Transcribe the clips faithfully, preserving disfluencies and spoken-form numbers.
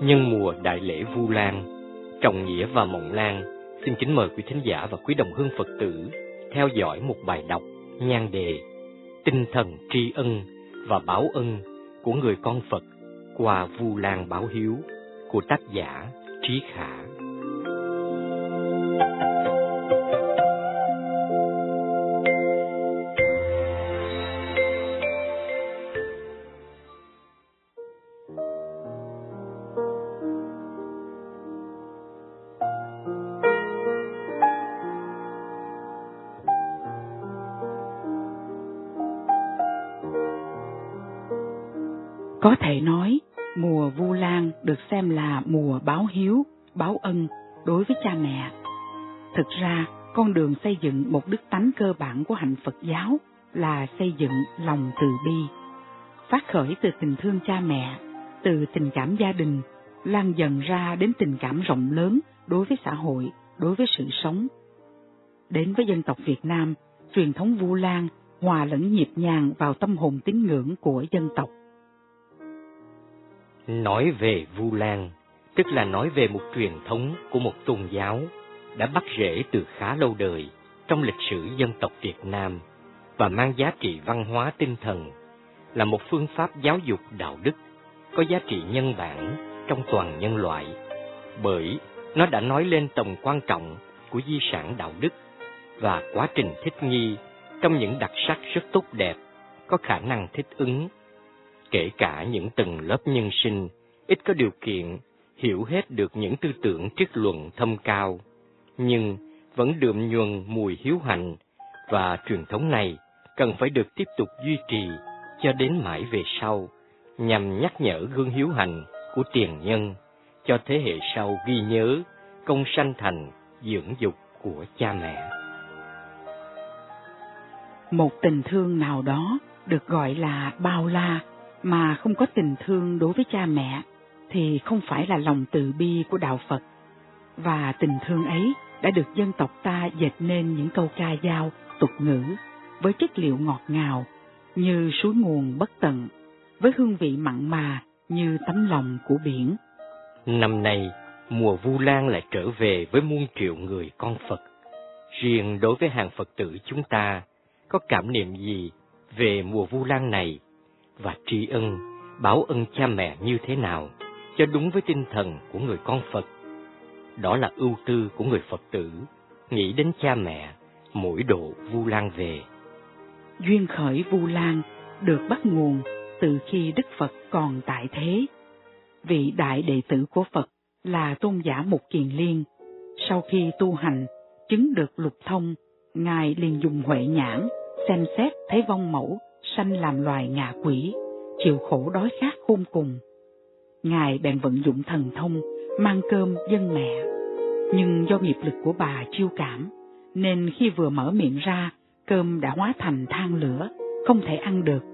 Nhân mùa đại lễ Vu Lan, Trọng Nghĩa và Mộng Lan xin kính mời quý thính giả và quý đồng hương Phật tử theo dõi một bài đọc nhan đề Tinh thần tri ân và báo ân của người con Phật qua Vu Lan báo hiếu của tác giả Trí Khả. Có thể nói, mùa Vu Lan được xem là mùa báo hiếu, báo ân đối với cha mẹ. Thực ra, con đường xây dựng một đức tánh cơ bản của hạnh Phật giáo là xây dựng lòng từ bi. Phát khởi từ tình thương cha mẹ, từ tình cảm gia đình, lan dần ra đến tình cảm rộng lớn đối với xã hội, đối với sự sống. Đến với dân tộc Việt Nam, truyền thống Vu Lan hòa lẫn nhịp nhàng vào tâm hồn tín ngưỡng của dân tộc. Nói về Vu Lan, tức là nói về một truyền thống của một tôn giáo đã bắt rễ từ khá lâu đời trong lịch sử dân tộc Việt Nam và mang giá trị văn hóa tinh thần, là một phương pháp giáo dục đạo đức có giá trị nhân bản trong toàn nhân loại, bởi nó đã nói lên tầm quan trọng của di sản đạo đức và quá trình thích nghi trong những đặc sắc rất tốt đẹp, có khả năng thích ứng. Kể cả những tầng lớp nhân sinh ít có điều kiện hiểu hết được những tư tưởng triết luận thâm cao, nhưng vẫn đượm nhuần mùi hiếu hạnh, và truyền thống này cần phải được tiếp tục duy trì cho đến mãi về sau, nhằm nhắc nhở gương hiếu hạnh của tiền nhân cho thế hệ sau ghi nhớ công sanh thành dưỡng dục của cha mẹ. Một tình thương nào đó được gọi là bao la mà không có tình thương đối với cha mẹ thì không phải là lòng từ bi của đạo Phật. Và tình thương ấy đã được dân tộc ta dệt nên những câu ca dao, tục ngữ với chất liệu ngọt ngào như suối nguồn bất tận, với hương vị mặn mà như tấm lòng của biển. Năm nay, mùa Vu Lan lại trở về với muôn triệu người con Phật. Riêng đối với hàng Phật tử chúng ta, có cảm niệm gì về mùa Vu Lan này, và tri ân, báo ân cha mẹ như thế nào cho đúng với tinh thần của người con Phật? Đó là ưu tư của người Phật tử, nghĩ đến cha mẹ mỗi độ Vu Lan về. Duyên khởi Vu Lan được bắt nguồn từ khi Đức Phật còn tại thế. Vị đại đệ tử của Phật là tôn giả Mục Kiền Liên. Sau khi tu hành, chứng được lục thông, Ngài liền dùng huệ nhãn, xem xét thấy vong mẫu sanh làm loài ngạ quỷ, chịu khổ đói khát khôn cùng. Ngài bèn vận dụng thần thông, mang cơm dâng mẹ. Nhưng do nghiệp lực của bà chiêu cảm, nên khi vừa mở miệng ra, cơm đã hóa thành than lửa, không thể ăn được.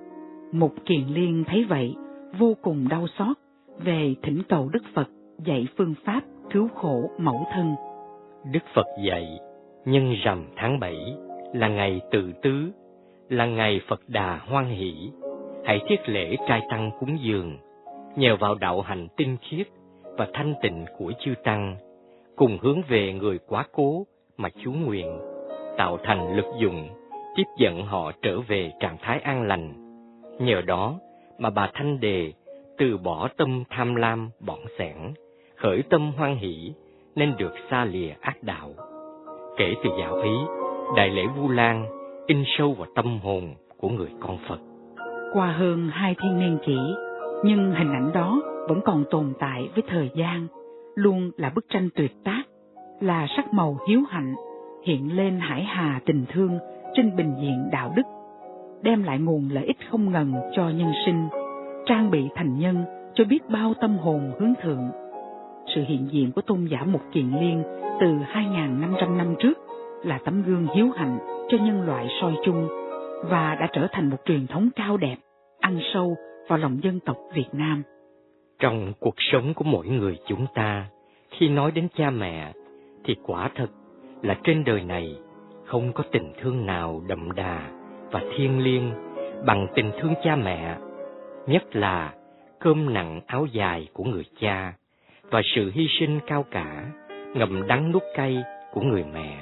Mục Kiền Liên thấy vậy, vô cùng đau xót, về thỉnh cầu Đức Phật dạy phương pháp cứu khổ mẫu thân. Đức Phật dạy, nhân rằm tháng bảy là ngày tự tứ, là ngày Phật Đà hoan hỷ, hãy thiết lễ trai tăng cúng dường, nhờ vào đạo hành tinh khiết và thanh tịnh của chư tăng, cùng hướng về người quá cố mà chú nguyện, tạo thành lực dụng, tiếp dẫn họ trở về trạng thái an lành. Nhờ đó mà bà Thanh Đề từ bỏ tâm tham lam bỏng sẻn, khởi tâm hoan hỷ, nên được xa lìa ác đạo. Kể từ dạo ấy, đại lễ Vu Lan in sâu vào tâm hồn của người con Phật. Qua hơn hai thiên niên kỷ, nhưng hình ảnh đó vẫn còn tồn tại với thời gian, luôn là bức tranh tuyệt tác, là sắc màu hiếu hạnh, hiện lên hải hà tình thương trên bình diện đạo đức, đem lại nguồn lợi ích không ngần cho nhân sinh, trang bị thành nhân cho biết bao tâm hồn hướng thượng. Sự hiện diện của tôn giả Mục Kiền Liên từ hai nghìn năm trăm năm trước là tấm gương hiếu hạnh cho nhân loại soi chung, và đã trở thành một truyền thống cao đẹp, ăn sâu vào lòng dân tộc Việt Nam. Trong cuộc sống của mỗi người chúng ta, khi nói đến cha mẹ, thì quả thật là trên đời này không có tình thương nào đậm đà và thiêng liêng bằng tình thương cha mẹ, nhất là cơm nặng áo dài của người cha và sự hy sinh cao cả, ngậm đắng nuốt cay của người mẹ.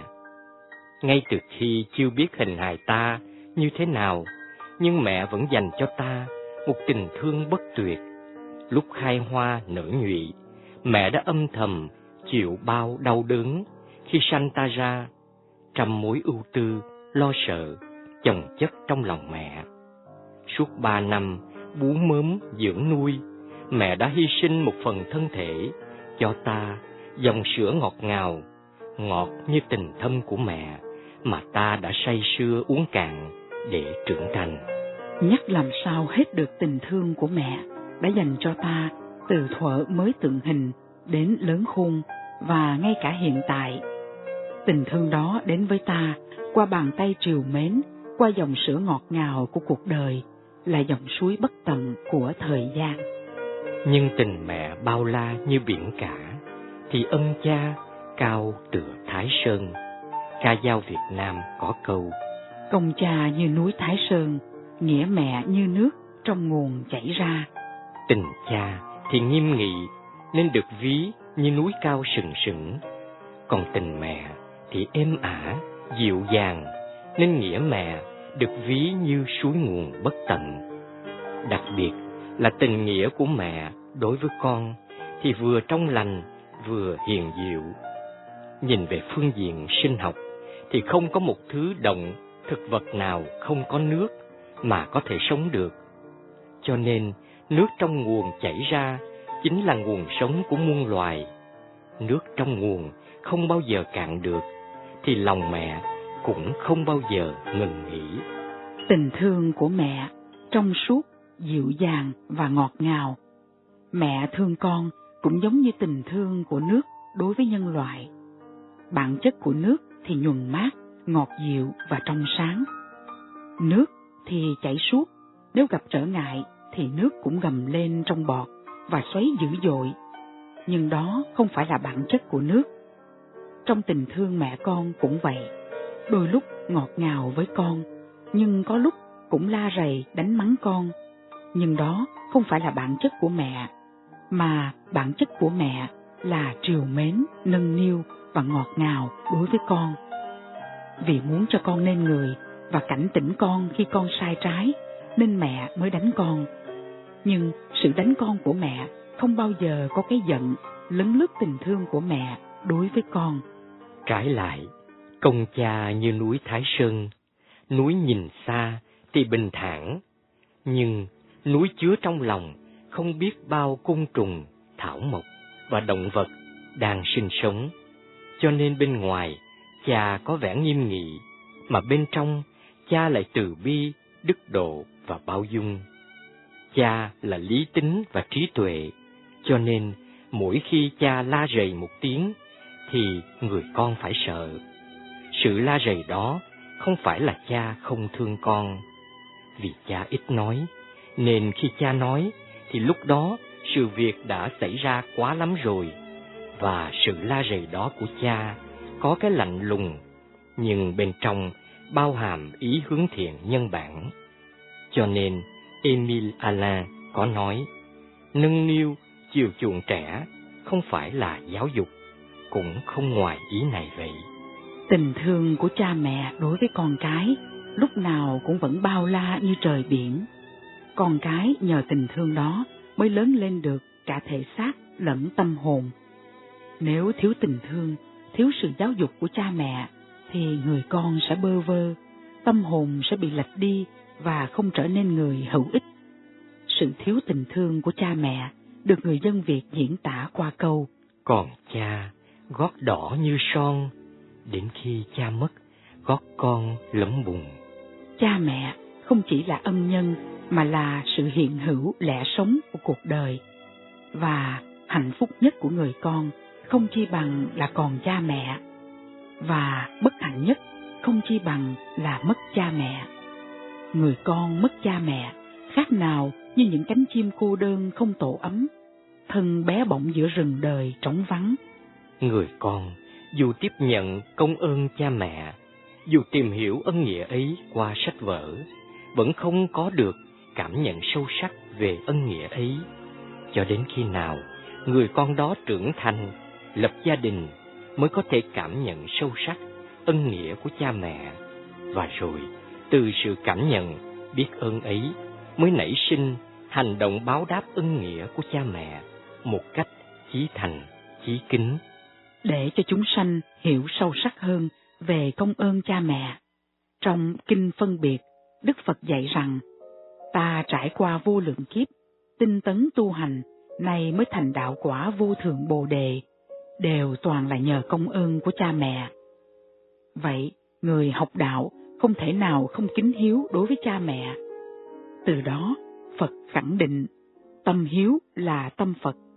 Ngay từ khi chưa biết hình hài ta như thế nào, nhưng mẹ vẫn dành cho ta một tình thương bất tuyệt. Lúc khai hoa nở nhụy, mẹ đã âm thầm chịu bao đau đớn khi sanh ta ra, trăm mối ưu tư, lo sợ chồng chất trong lòng mẹ. Suốt ba năm bú mớm dưỡng nuôi, mẹ đã hy sinh một phần thân thể cho ta dòng sữa ngọt ngào, ngọt như tình thâm của mẹ mà ta đã say sưa uống cạn để trưởng thành. Nhắc làm sao hết được tình thương của mẹ đã dành cho ta từ thuở mới tượng hình đến lớn khôn và ngay cả hiện tại. Tình thương đó đến với ta qua bàn tay trìu mến, qua dòng sữa ngọt ngào của cuộc đời, là dòng suối bất tận của thời gian. Nhưng tình mẹ bao la như biển cả, thì ân cha cao tựa Thái Sơn. Ca dao Việt Nam có câu: công cha như núi Thái Sơn, nghĩa mẹ như nước trong nguồn chảy ra. Tình cha thì nghiêm nghị nên được ví như núi cao sừng sững, còn tình mẹ thì êm ả, dịu dàng nên nghĩa mẹ được ví như suối nguồn bất tận. Đặc biệt là tình nghĩa của mẹ đối với con thì vừa trong lành vừa hiền diệu. Nhìn về phương diện sinh học thì không có một thứ động, thực vật nào không có nước mà có thể sống được. Cho nên nước trong nguồn chảy ra chính là nguồn sống của muôn loài. Nước trong nguồn không bao giờ cạn được, thì lòng mẹ cũng không bao giờ ngừng nghỉ. Tình thương của mẹ trong suốt, dịu dàng và ngọt ngào. Mẹ thương con cũng giống như tình thương của nước đối với nhân loại. Bản chất của nước thì nhuần mát, ngọt dịu và trong sáng. Nước thì chảy suốt, nếu gặp trở ngại thì nước cũng gầm lên trong bọt và xoáy dữ dội. Nhưng đó không phải là bản chất của nước. Trong tình thương mẹ con cũng vậy, đôi lúc ngọt ngào với con, nhưng có lúc cũng la rầy đánh mắng con. Nhưng đó không phải là bản chất của mẹ, mà bản chất của mẹ là trìu mến, nâng niu và ngọt ngào đối với con. Vì muốn cho con nên người và cảnh tỉnh con khi con sai trái, nên mẹ mới đánh con. Nhưng sự đánh con của mẹ không bao giờ có cái giận lấn lướt tình thương của mẹ đối với con. Trái lại, công cha như núi Thái Sơn, núi nhìn xa thì bình thản, nhưng núi chứa trong lòng không biết bao côn trùng, thảo mộc và động vật đang sinh sống. Cho nên bên ngoài cha có vẻ nghiêm nghị, mà bên trong cha lại từ bi, đức độ và bao dung. Cha là lý tính và trí tuệ, cho nên mỗi khi cha la rầy một tiếng thì người con phải sợ. Sự la rầy đó không phải là cha không thương con. Vì cha ít nói, nên khi cha nói thì lúc đó sự việc đã xảy ra quá lắm rồi. Và sự la rầy đó của cha có cái lạnh lùng, nhưng bên trong bao hàm ý hướng thiện nhân bản. Cho nên Émile Alain có nói, nâng niu, chiều chuộng trẻ không phải là giáo dục, cũng không ngoài ý này vậy. Tình thương của cha mẹ đối với con cái lúc nào cũng vẫn bao la như trời biển. Con cái nhờ tình thương đó mới lớn lên được cả thể xác lẫn tâm hồn. Nếu thiếu tình thương, thiếu sự giáo dục của cha mẹ, thì người con sẽ bơ vơ, tâm hồn sẽ bị lệch đi và không trở nên người hữu ích. Sự thiếu tình thương của cha mẹ được người dân Việt diễn tả qua câu: còn cha gót đỏ như son, đến khi cha mất, gót con lấm bùn. Cha mẹ không chỉ là ân nhân mà là sự hiện hữu lẽ sống của cuộc đời. Và hạnh phúc nhất của người con không chi bằng là còn cha mẹ, và bất hạnh nhất không chi bằng là mất cha mẹ. Người con mất cha mẹ khác nào như những cánh chim cô đơn không tổ ấm, thân bé bỏng giữa rừng đời trống vắng. Người con dù tiếp nhận công ơn cha mẹ, dù tìm hiểu ân nghĩa ấy qua sách vở, vẫn không có được cảm nhận sâu sắc về ân nghĩa ấy. Cho đến khi nào người con đó trưởng thành, lập gia đình, mới có thể cảm nhận sâu sắc ân nghĩa của cha mẹ. Và rồi, từ sự cảm nhận, biết ơn ấy mới nảy sinh hành động báo đáp ân nghĩa của cha mẹ một cách chí thành, chí kính. Để cho chúng sanh hiểu sâu sắc hơn về công ơn cha mẹ, trong Kinh Phân Biệt, Đức Phật dạy rằng, ta trải qua vô lượng kiếp, tinh tấn tu hành, nay mới thành đạo quả vô thượng Bồ Đề, đều toàn là nhờ công ơn của cha mẹ. Vậy, người học đạo không thể nào không kính hiếu đối với cha mẹ. Từ đó, Phật khẳng định, tâm hiếu là tâm Phật.